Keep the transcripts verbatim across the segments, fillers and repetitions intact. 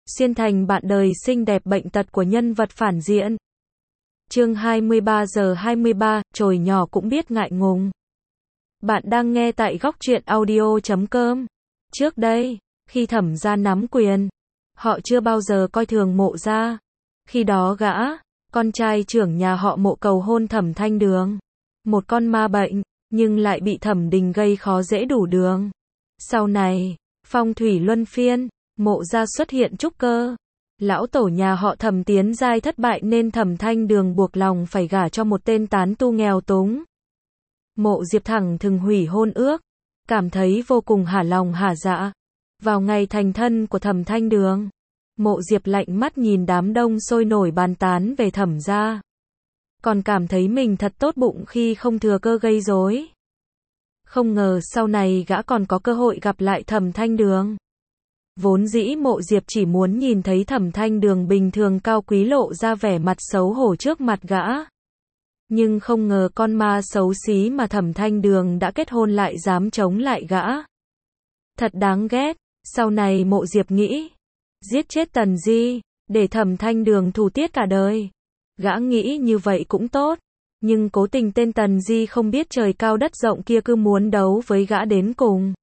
xuyên thành bạn đời xinh đẹp bệnh tật của nhân vật phản diện. Chương hai mươi ba giờ hai mươi ba, chồi nhỏ cũng biết ngại ngùng. Bạn đang nghe tại góc truyện audio chấm com. Trước đây, khi Thẩm gia nắm quyền, họ chưa bao giờ coi thường Mộ gia. Khi đó gã, con trai trưởng nhà họ Mộ cầu hôn Thẩm Thanh Đường, một con ma bệnh, nhưng lại bị Thẩm Đình gây khó dễ đủ đường. Sau này, phong thủy luân phiên, Mộ gia xuất hiện trúc cơ. Lão tổ nhà họ Thẩm tiến giai thất bại nên Thẩm Thanh Đường buộc lòng phải gả cho một tên tán tu nghèo túng. Mộ Diệp thẳng thừng hủy hôn ước, cảm thấy vô cùng hả lòng hả dạ. Vào ngày thành thân của Thẩm Thanh Đường, Mộ Diệp lạnh mắt nhìn đám đông sôi nổi bàn tán về Thẩm gia, còn cảm thấy mình thật tốt bụng khi không thừa cơ gây rối. Không ngờ sau này gã còn có cơ hội gặp lại Thẩm Thanh Đường. Vốn dĩ Mộ Diệp chỉ muốn nhìn thấy Thẩm Thanh Đường bình thường cao quý lộ ra vẻ mặt xấu hổ trước mặt gã. Nhưng không ngờ con ma xấu xí mà Thẩm Thanh Đường đã kết hôn lại dám chống lại gã. Thật đáng ghét. Sau này Mộ Diệp nghĩ, giết chết Tần Di, để Thẩm Thanh Đường thù tiết cả đời. Gã nghĩ như vậy cũng tốt, nhưng cố tình tên Tần Di không biết trời cao đất rộng kia cứ muốn đấu với gã đến cùng.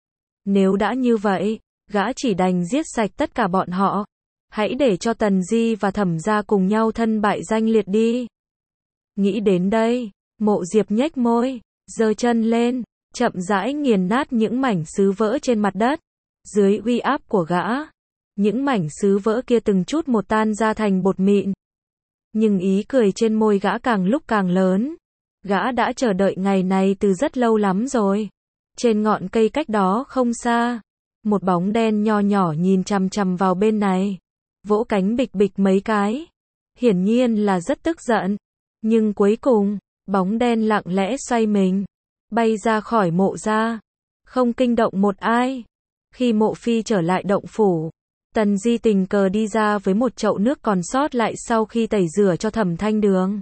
Nếu đã như vậy, gã chỉ đành giết sạch tất cả bọn họ. Hãy để cho Tần Di và Thẩm gia cùng nhau thân bại danh liệt đi. Nghĩ đến đây, Mộ Diệp nhếch môi, giơ chân lên, chậm rãi nghiền nát những mảnh sứ vỡ trên mặt đất. Dưới uy áp của gã, những mảnh sứ vỡ kia từng chút một tan ra thành bột mịn. Nhưng ý cười trên môi gã càng lúc càng lớn. Gã đã chờ đợi ngày này từ rất lâu lắm rồi. Trên ngọn cây cách đó không xa, một bóng đen nho nhỏ nhìn chằm chằm vào bên này, vỗ cánh bịch bịch mấy cái. Hiển nhiên là rất tức giận. Nhưng cuối cùng, bóng đen lặng lẽ xoay mình, bay ra khỏi Mộ gia, không kinh động một ai. Khi Mộ Phi trở lại động phủ, Tần Di tình cờ đi ra với một chậu nước còn sót lại sau khi tẩy rửa cho Thẩm Thanh Đường.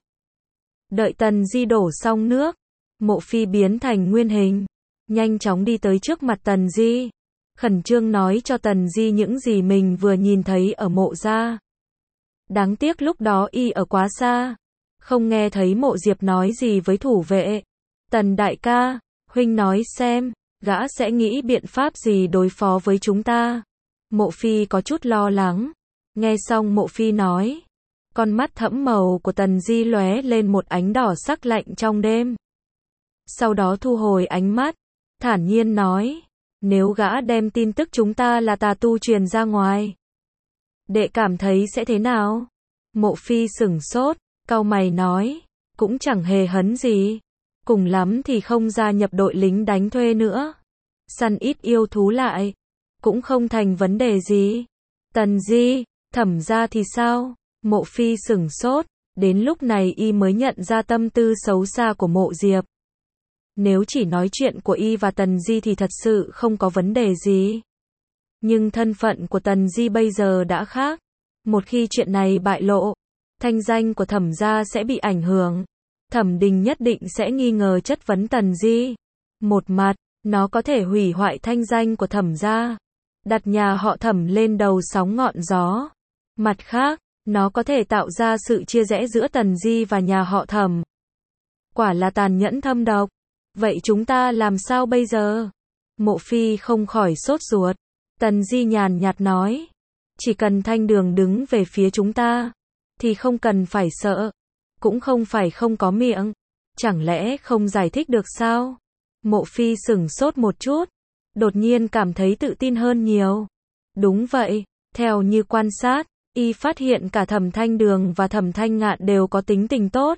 Đợi Tần Di đổ xong nước, Mộ Phi biến thành nguyên hình, nhanh chóng đi tới trước mặt Tần Di, khẩn trương nói cho Tần Di những gì mình vừa nhìn thấy ở Mộ gia. Đáng tiếc lúc đó y ở quá xa, không nghe thấy Mộ Diệp nói gì với thủ vệ. Tần đại ca, huynh nói xem, gã sẽ nghĩ biện pháp gì đối phó với chúng ta? Mộ Phi có chút lo lắng. Nghe xong Mộ Phi nói, con mắt thẫm màu của Tần Di lóe lên một ánh đỏ sắc lạnh trong đêm. Sau đó thu hồi ánh mắt, thản nhiên nói, nếu gã đem tin tức chúng ta là tà tu truyền ra ngoài, đệ cảm thấy sẽ thế nào? Mộ Phi sửng sốt, cau mày nói, cũng chẳng hề hấn gì. Cùng lắm thì không gia nhập đội lính đánh thuê nữa, săn ít yêu thú lại, cũng không thành vấn đề gì. Tần Di, Thẩm gia thì sao? Mộ Phi sửng sốt, đến lúc này y mới nhận ra tâm tư xấu xa của Mộ Diệp. Nếu chỉ nói chuyện của y và Tần Di thì thật sự không có vấn đề gì. Nhưng thân phận của Tần Di bây giờ đã khác. Một khi chuyện này bại lộ, thanh danh của Thẩm gia sẽ bị ảnh hưởng. Thẩm Đình nhất định sẽ nghi ngờ chất vấn Tần Di. Một mặt, nó có thể hủy hoại thanh danh của Thẩm gia, đặt nhà họ Thẩm lên đầu sóng ngọn gió. Mặt khác, nó có thể tạo ra sự chia rẽ giữa Tần Di và nhà họ Thẩm. Quả là tàn nhẫn thâm độc. Vậy chúng ta làm sao bây giờ? Mộ Phi không khỏi sốt ruột. Tần Di nhàn nhạt nói, chỉ cần Thanh Đường đứng về phía chúng ta, thì không cần phải sợ. Cũng không phải không có miệng. Chẳng lẽ không giải thích được sao? Mộ Phi sửng sốt một chút, đột nhiên cảm thấy tự tin hơn nhiều. Đúng vậy, theo như quan sát, y phát hiện cả Thẩm Thanh Đường và Thẩm Thanh Ngạn đều có tính tình tốt.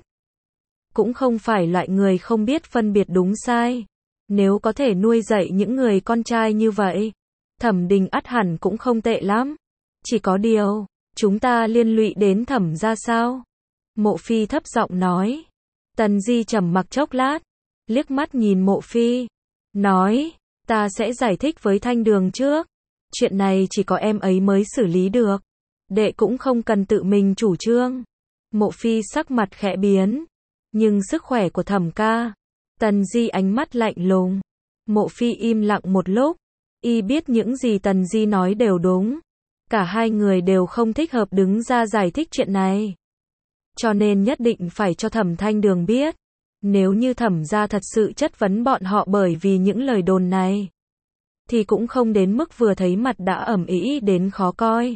Cũng không phải loại người không biết phân biệt đúng sai. Nếu có thể nuôi dạy những người con trai như vậy, Thẩm Đình ắt hẳn cũng không tệ lắm. Chỉ có điều, chúng ta liên lụy đến Thẩm gia sao? Mộ Phi thấp giọng nói. Tần Di trầm mặc chốc lát, liếc mắt nhìn Mộ Phi, nói, ta sẽ giải thích với Thanh Đường trước. Chuyện này chỉ có em ấy mới xử lý được. Đệ cũng không cần tự mình chủ trương. Mộ Phi sắc mặt khẽ biến. Nhưng sức khỏe của Thẩm ca. Tần Di ánh mắt lạnh lùng. Mộ Phi im lặng một lúc. Y biết những gì Tần Di nói đều đúng. Cả hai người đều không thích hợp đứng ra giải thích chuyện này. Cho nên nhất định phải cho Thẩm Thanh Đường biết. Nếu như Thẩm gia thật sự chất vấn bọn họ bởi vì những lời đồn này, thì cũng không đến mức vừa thấy mặt đã ầm ĩ đến khó coi.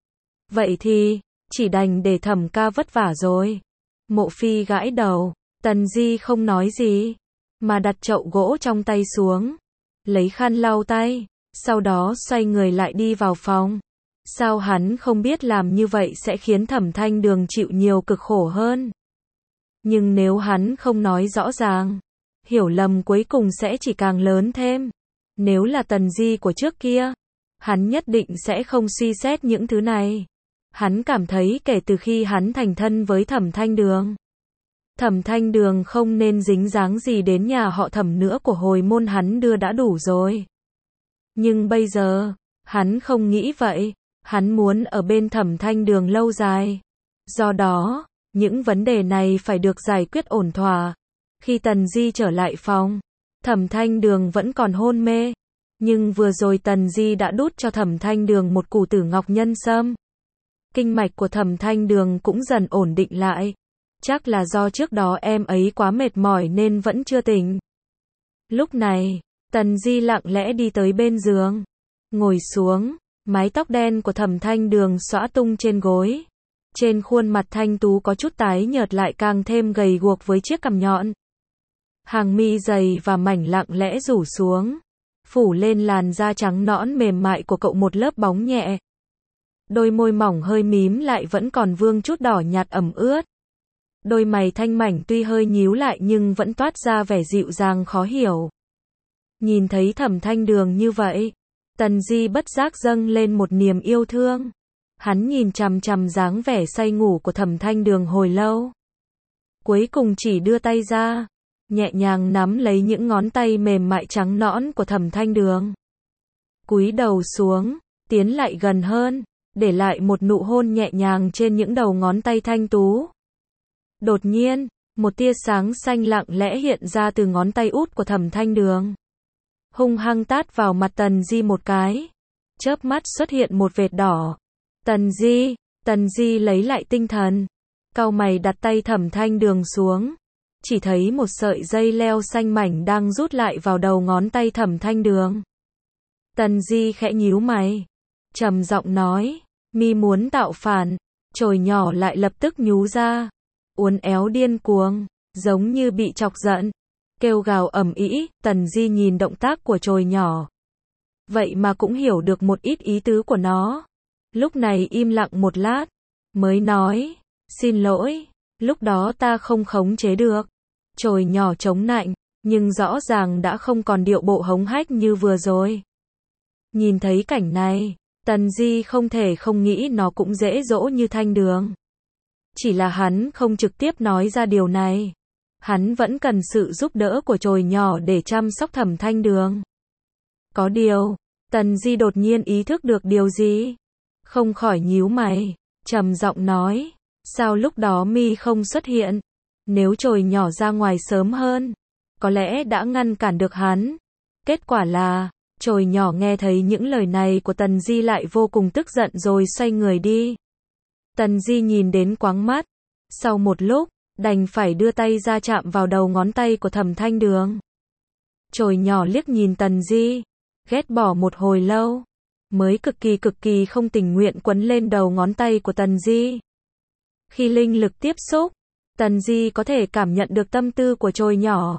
Vậy thì, chỉ đành để Thẩm ca vất vả rồi. Mộ Phi gãi đầu, Tần Di không nói gì, mà đặt chậu gỗ trong tay xuống, lấy khăn lau tay, sau đó xoay người lại đi vào phòng. Sao hắn không biết làm như vậy sẽ khiến Thẩm Thanh Đường chịu nhiều cực khổ hơn. Nhưng nếu hắn không nói rõ ràng, hiểu lầm cuối cùng sẽ chỉ càng lớn thêm. Nếu là Tần Di của trước kia, hắn nhất định sẽ không suy xét những thứ này. Hắn cảm thấy kể từ khi hắn thành thân với Thẩm Thanh Đường, Thẩm Thanh Đường không nên dính dáng gì đến nhà họ Thẩm nữa, của hồi môn hắn đưa đã đủ rồi. Nhưng bây giờ, hắn không nghĩ vậy. Hắn muốn ở bên Thẩm Thanh Đường lâu dài. Do đó, những vấn đề này phải được giải quyết ổn thỏa. Khi Tần Di trở lại phòng, Thẩm Thanh Đường vẫn còn hôn mê. Nhưng vừa rồi Tần Di đã đút cho Thẩm Thanh Đường một củ tử ngọc nhân sâm. Kinh mạch của Thẩm Thanh Đường cũng dần ổn định lại. Chắc là do trước đó em ấy quá mệt mỏi nên vẫn chưa tỉnh. Lúc này, Tần Di lặng lẽ đi tới bên giường, ngồi xuống, mái tóc đen của Thẩm Thanh Đường xõa tung trên gối. Trên khuôn mặt thanh tú có chút tái nhợt lại càng thêm gầy guộc với chiếc cằm nhọn. Hàng mi dày và mảnh lặng lẽ rủ xuống, phủ lên làn da trắng nõn mềm mại của cậu một lớp bóng nhẹ. Đôi môi mỏng hơi mím lại vẫn còn vương chút đỏ nhạt ẩm ướt. Đôi mày thanh mảnh tuy hơi nhíu lại nhưng vẫn toát ra vẻ dịu dàng khó hiểu. Nhìn thấy Thẩm Thanh Đường như vậy, Tần Di bất giác dâng lên một niềm yêu thương. Hắn nhìn chằm chằm dáng vẻ say ngủ của Thẩm Thanh Đường hồi lâu. Cuối cùng chỉ đưa tay ra, nhẹ nhàng nắm lấy những ngón tay mềm mại trắng nõn của Thẩm Thanh Đường. Cúi đầu xuống, tiến lại gần hơn, để lại một nụ hôn nhẹ nhàng trên những đầu ngón tay thanh tú. Đột nhiên, một tia sáng xanh lặng lẽ hiện ra từ ngón tay út của Thẩm Thanh Đường. Hung hăng tát vào mặt Tần Di một cái. Chớp mắt xuất hiện một vệt đỏ. Tần Di, Tần Di lấy lại tinh thần. Cau mày đặt tay Thẩm Thanh Đường xuống. Chỉ thấy một sợi dây leo xanh mảnh đang rút lại vào đầu ngón tay Thẩm Thanh Đường. Tần Di khẽ nhíu mày, trầm giọng nói, mi muốn tạo phản. Chồi nhỏ lại lập tức nhú ra, uốn éo điên cuồng, giống như bị chọc giận, kêu gào ầm ĩ. Tần Di nhìn động tác của chồi nhỏ, vậy mà cũng hiểu được một ít ý tứ của nó. Lúc này im lặng một lát, mới nói, xin lỗi, lúc đó ta không khống chế được. Chồi nhỏ chống nạnh, nhưng rõ ràng đã không còn điệu bộ hống hách như vừa rồi. Nhìn thấy cảnh này, Tần Di không thể không nghĩ nó cũng dễ dỗ như Thanh Đường. Chỉ là hắn không trực tiếp nói ra điều này. Hắn vẫn cần sự giúp đỡ của chồi nhỏ để chăm sóc Thẩm Thanh Đường. Có điều, Tần Di đột nhiên ý thức được điều gì. Không khỏi nhíu mày, trầm giọng nói, sao lúc đó mi không xuất hiện? Nếu chồi nhỏ ra ngoài sớm hơn, có lẽ đã ngăn cản được hắn. Kết quả là, chồi nhỏ nghe thấy những lời này của Tần Di lại vô cùng tức giận rồi xoay người đi. Tần Di nhìn đến quáng mắt. Sau một lúc, đành phải đưa tay ra chạm vào đầu ngón tay của Thẩm Thanh Đường. Chồi nhỏ liếc nhìn Tần Di, ghét bỏ một hồi lâu, mới cực kỳ cực kỳ không tình nguyện quấn lên đầu ngón tay của Tần Di. Khi linh lực tiếp xúc, Tần Di có thể cảm nhận được tâm tư của chồi nhỏ.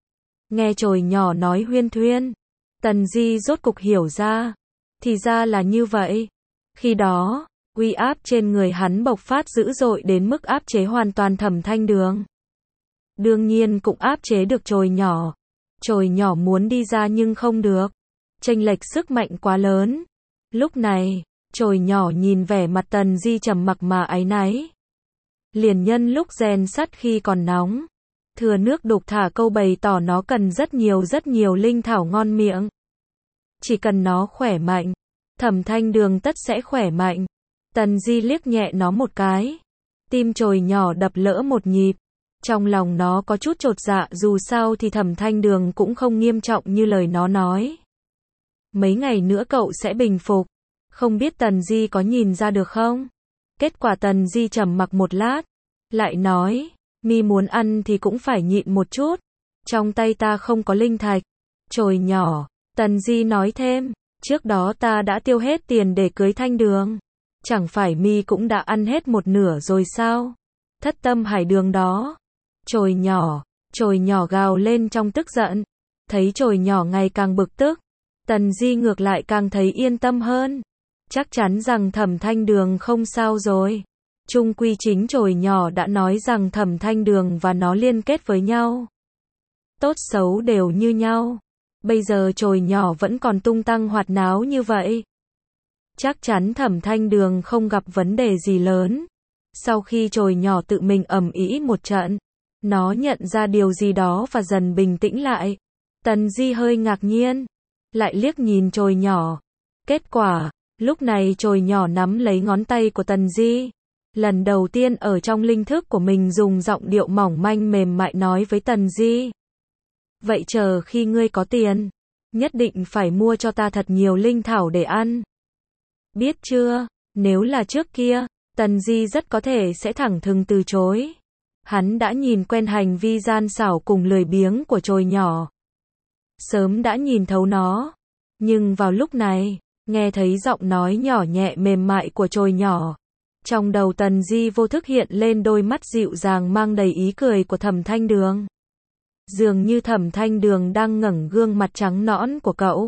Nghe chồi nhỏ nói huyên thuyên, Tần Di rốt cục hiểu ra. Thì ra là như vậy. Khi đó, uy áp trên người hắn bộc phát dữ dội đến mức áp chế hoàn toàn Thẩm Thanh Đường. Đương nhiên cũng áp chế được chồi nhỏ. Chồi nhỏ muốn đi ra nhưng không được. Chênh lệch sức mạnh quá lớn. Lúc này, chồi nhỏ nhìn vẻ mặt Tần Di trầm mặc mà áy náy. Liền nhân lúc rèn sắt khi còn nóng, thừa nước đục thả câu bày tỏ nó cần rất nhiều rất nhiều linh thảo ngon miệng. Chỉ cần nó khỏe mạnh, Thẩm Thanh Đường tất sẽ khỏe mạnh. Tần Di liếc nhẹ nó một cái. Tim chồi nhỏ đập lỡ một nhịp. Trong lòng nó có chút chột dạ, dù sao thì Thẩm Thanh Đường cũng không nghiêm trọng như lời nó nói. Mấy ngày nữa cậu sẽ bình phục. Không biết Tần Di có nhìn ra được không? Kết quả Tần Di trầm mặc một lát, lại nói, mi muốn ăn thì cũng phải nhịn một chút. Trong tay ta không có linh thạch. Chồi nhỏ, Tần Di nói thêm, trước đó ta đã tiêu hết tiền để cưới Thanh Đường. Chẳng phải mi cũng đã ăn hết một nửa rồi sao? Thất tâm hải đường đó. Chồi nhỏ, chồi nhỏ gào lên trong tức giận. Thấy chồi nhỏ ngày càng bực tức, Tần Di ngược lại càng thấy yên tâm hơn. Chắc chắn rằng Thẩm Thanh Đường không sao rồi. Chung quy chính chồi nhỏ đã nói rằng Thẩm Thanh Đường và nó liên kết với nhau. Tốt xấu đều như nhau. Bây giờ chồi nhỏ vẫn còn tung tăng hoạt náo như vậy. Chắc chắn Thẩm Thanh Đường không gặp vấn đề gì lớn. Sau khi chồi nhỏ tự mình ầm ĩ một trận, nó nhận ra điều gì đó và dần bình tĩnh lại. Tần Di hơi ngạc nhiên, lại liếc nhìn chồi nhỏ. Kết quả, lúc này chồi nhỏ nắm lấy ngón tay của Tần Di. Lần đầu tiên ở trong linh thức của mình dùng giọng điệu mỏng manh mềm mại nói với Tần Di. Vậy chờ khi ngươi có tiền, nhất định phải mua cho ta thật nhiều linh thảo để ăn. Biết chưa, nếu là trước kia, Tần Di rất có thể sẽ thẳng thừng từ chối. Hắn đã nhìn quen hành vi gian xảo cùng lười biếng của chồi nhỏ. Sớm đã nhìn thấu nó. Nhưng vào lúc này, nghe thấy giọng nói nhỏ nhẹ mềm mại của chồi nhỏ. Trong đầu Tần Di vô thức hiện lên đôi mắt dịu dàng mang đầy ý cười của Thẩm Thanh Đường. Dường như Thẩm Thanh Đường đang ngẩng gương mặt trắng nõn của cậu.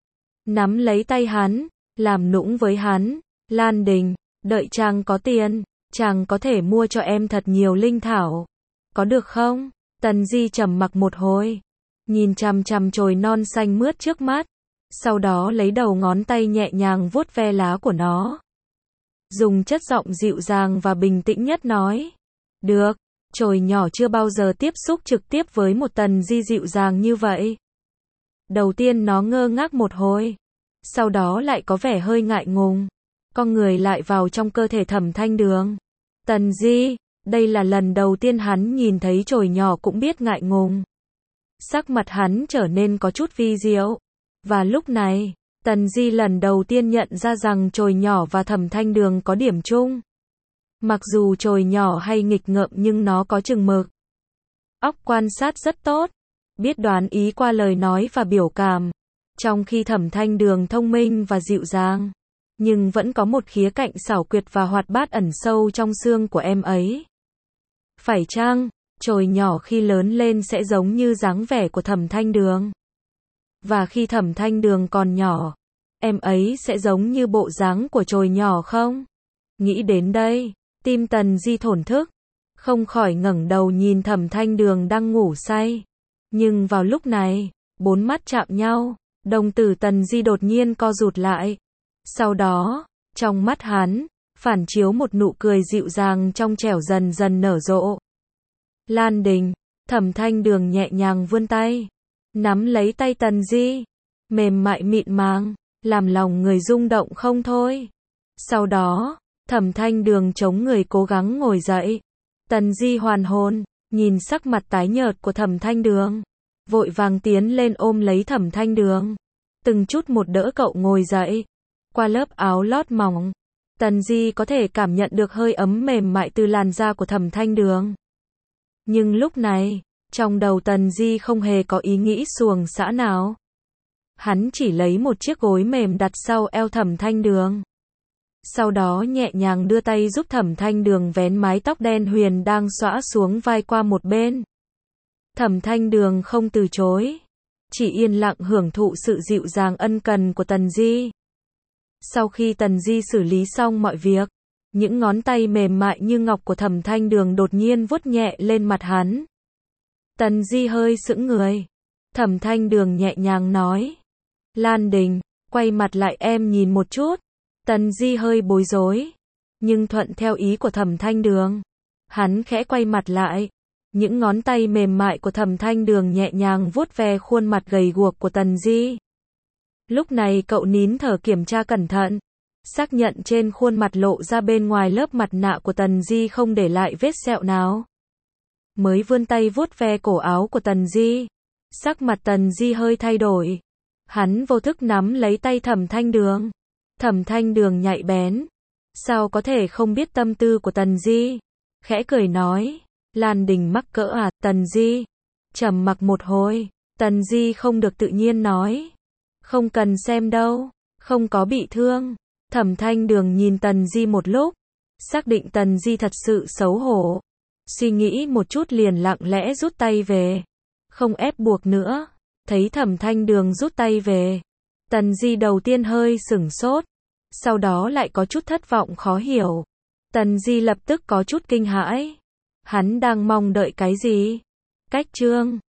Nắm lấy tay hắn, làm nũng với hắn. Lan Đình, đợi chàng có tiền, chàng có thể mua cho em thật nhiều linh thảo. Có được không? Tần Di trầm mặc một hồi, nhìn chằm chằm chồi non xanh mướt trước mắt. Sau đó lấy đầu ngón tay nhẹ nhàng vuốt ve lá của nó. Dùng chất giọng dịu dàng và bình tĩnh nhất nói. Được, chồi nhỏ chưa bao giờ tiếp xúc trực tiếp với một Tần Di dịu dàng như vậy. Đầu tiên nó ngơ ngác một hồi. Sau đó lại có vẻ hơi ngại ngùng. Con người lại vào trong cơ thể Thẩm Thanh Đường. Tần Di, đây là lần đầu tiên hắn nhìn thấy chồi nhỏ cũng biết ngại ngùng. Sắc mặt hắn trở nên có chút vi diệu. Và lúc này, Tần Di lần đầu tiên nhận ra rằng chồi nhỏ và Thẩm Thanh Đường có điểm chung. Mặc dù chồi nhỏ hay nghịch ngợm nhưng nó có chừng mực. Óc quan sát rất tốt, biết đoán ý qua lời nói và biểu cảm. Trong khi Thẩm Thanh Đường thông minh và dịu dàng, nhưng vẫn có một khía cạnh xảo quyệt và hoạt bát ẩn sâu trong xương của em ấy. Phải chăng, chồi nhỏ khi lớn lên sẽ giống như dáng vẻ của Thẩm Thanh Đường? Và khi Thẩm Thanh Đường còn nhỏ, em ấy sẽ giống như bộ dáng của chồi nhỏ không? Nghĩ đến đây, tim Tần Di thổn thức, không khỏi ngẩng đầu nhìn Thẩm Thanh Đường đang ngủ say. Nhưng vào lúc này, bốn mắt chạm nhau, đồng tử Tần Di đột nhiên co rụt lại. Sau đó, trong mắt hắn, phản chiếu một nụ cười dịu dàng trong trẻo dần dần nở rộ. Lan Đình, Thẩm Thanh Đường nhẹ nhàng vươn tay, nắm lấy tay Tần Di, mềm mại mịn màng, làm lòng người rung động không thôi. Sau đó, Thẩm Thanh Đường chống người cố gắng ngồi dậy. Tần Di hoàn hồn, nhìn sắc mặt tái nhợt của Thẩm Thanh Đường, vội vàng tiến lên ôm lấy Thẩm Thanh Đường, từng chút một đỡ cậu ngồi dậy. Qua lớp áo lót mỏng, Tần Di có thể cảm nhận được hơi ấm mềm mại từ làn da của Thẩm Thanh Đường. Nhưng lúc này, trong đầu Tần Di không hề có ý nghĩ xuồng xã nào. Hắn chỉ lấy một chiếc gối mềm đặt sau eo Thẩm Thanh Đường. Sau đó nhẹ nhàng đưa tay giúp Thẩm Thanh Đường vén mái tóc đen huyền đang xõa xuống vai qua một bên. Thẩm Thanh Đường không từ chối, chỉ yên lặng hưởng thụ sự dịu dàng ân cần của Tần Di. Sau khi Tần Di xử lý xong mọi việc, những ngón tay mềm mại như ngọc của Thẩm Thanh Đường đột nhiên vuốt nhẹ lên mặt hắn. Tần Di hơi sững người. Thẩm Thanh Đường nhẹ nhàng nói. Lan Đình, quay mặt lại em nhìn một chút. Tần Di hơi bối rối, nhưng thuận theo ý của Thẩm Thanh Đường. Hắn khẽ quay mặt lại. Những ngón tay mềm mại của Thẩm Thanh Đường nhẹ nhàng vuốt ve khuôn mặt gầy guộc của Tần Di. Lúc này cậu nín thở kiểm tra cẩn thận, xác nhận trên khuôn mặt lộ ra bên ngoài lớp mặt nạ của Tần Di không để lại vết sẹo nào. Mới vươn tay vuốt ve cổ áo của Tần Di, sắc mặt Tần Di hơi thay đổi. Hắn vô thức nắm lấy tay Thẩm Thanh Đường, Thẩm Thanh Đường nhạy bén. Sao có thể không biết tâm tư của Tần Di? Khẽ cười nói. Lan Đình mắc cỡ à, Tần Di? Trầm mặc một hồi, Tần Di không được tự nhiên nói. Không cần xem đâu, không có bị thương. Thẩm Thanh Đường nhìn Tần Di một lúc, xác định Tần Di thật sự xấu hổ. Suy nghĩ một chút liền lặng lẽ rút tay về. Không ép buộc nữa. Thấy Thẩm Thanh Đường rút tay về, Tần Di đầu tiên hơi sửng sốt, sau đó lại có chút thất vọng khó hiểu. Tần Di lập tức có chút kinh hãi. Hắn đang mong đợi cái gì? Cách trương